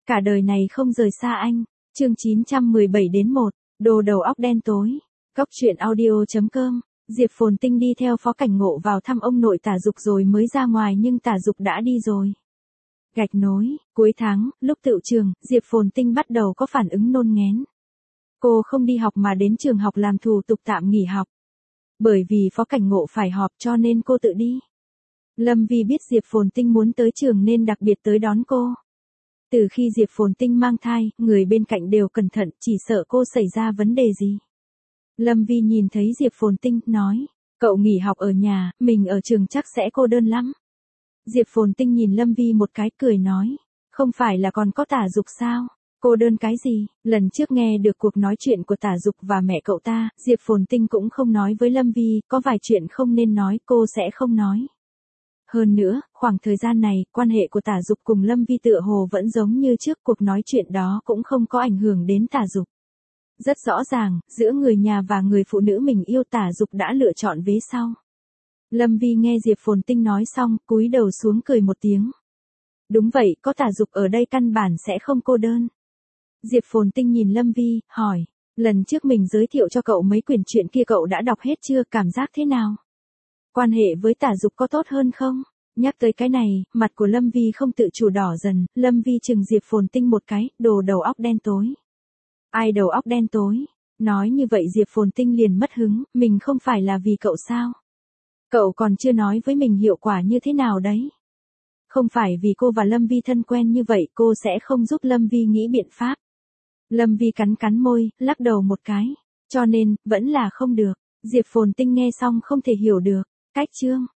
Cả đời này không rời xa anh. Chương 917-1, đồ đầu óc đen tối. Góc truyện audio.com. Diệp Phồn Tinh đi theo Phó Cảnh Ngộ vào thăm ông nội Tả Dục rồi mới ra ngoài nhưng Tả Dục đã đi rồi. Gạch nối, cuối tháng, lúc tựu trường, Diệp Phồn Tinh bắt đầu có phản ứng nôn nghén. Cô không đi học mà đến trường học làm thủ tục tạm nghỉ học. Bởi vì Phó Cảnh Ngộ phải họp cho nên cô tự đi. Lâm Vi biết Diệp Phồn Tinh muốn tới trường nên đặc biệt tới đón cô. Từ khi Diệp Phồn Tinh mang thai, người bên cạnh đều cẩn thận, chỉ sợ cô xảy ra vấn đề gì. Lâm Vi nhìn thấy Diệp Phồn Tinh, nói, cậu nghỉ học ở nhà, mình ở trường chắc sẽ cô đơn lắm. Diệp Phồn Tinh nhìn Lâm Vi một cái cười nói, không phải là còn có Tả Dục sao? Cô đơn cái gì? Lần trước nghe được cuộc nói chuyện của Tả Dục và mẹ cậu ta, Diệp Phồn Tinh cũng không nói với Lâm Vi, có vài chuyện không nên nói, cô sẽ không nói. Hơn nữa, khoảng thời gian này, quan hệ của Tả Dục cùng Lâm Vi tựa hồ vẫn giống như trước, cuộc nói chuyện đó cũng không có ảnh hưởng đến Tả Dục. Rất rõ ràng, giữa người nhà và người phụ nữ mình yêu Tả Dục đã lựa chọn vế sau. Lâm Vi nghe Diệp Phồn Tinh nói xong, cúi đầu xuống cười một tiếng. Đúng vậy, có Tả Dục ở đây căn bản sẽ không cô đơn. Diệp Phồn Tinh nhìn Lâm Vi, hỏi, lần trước mình giới thiệu cho cậu mấy quyển truyện kia cậu đã đọc hết chưa, cảm giác thế nào? Quan hệ với Tả Dục có tốt hơn không? Nhắc tới cái này, mặt của Lâm Vi không tự chủ đỏ dần, Lâm Vi chừng Diệp Phồn Tinh một cái, đồ đầu óc đen tối. Ai đầu óc đen tối? Nói như vậy Diệp Phồn Tinh liền mất hứng, mình không phải là vì cậu sao? Cậu còn chưa nói với mình hiệu quả như thế nào đấy? Không phải vì cô và Lâm Vi thân quen như vậy cô sẽ không giúp Lâm Vi nghĩ biện pháp. Lâm Vi cắn cắn môi, lắc đầu một cái. Cho nên, vẫn là không được. Diệp Phồn Tinh nghe xong không thể hiểu được. Cách chương.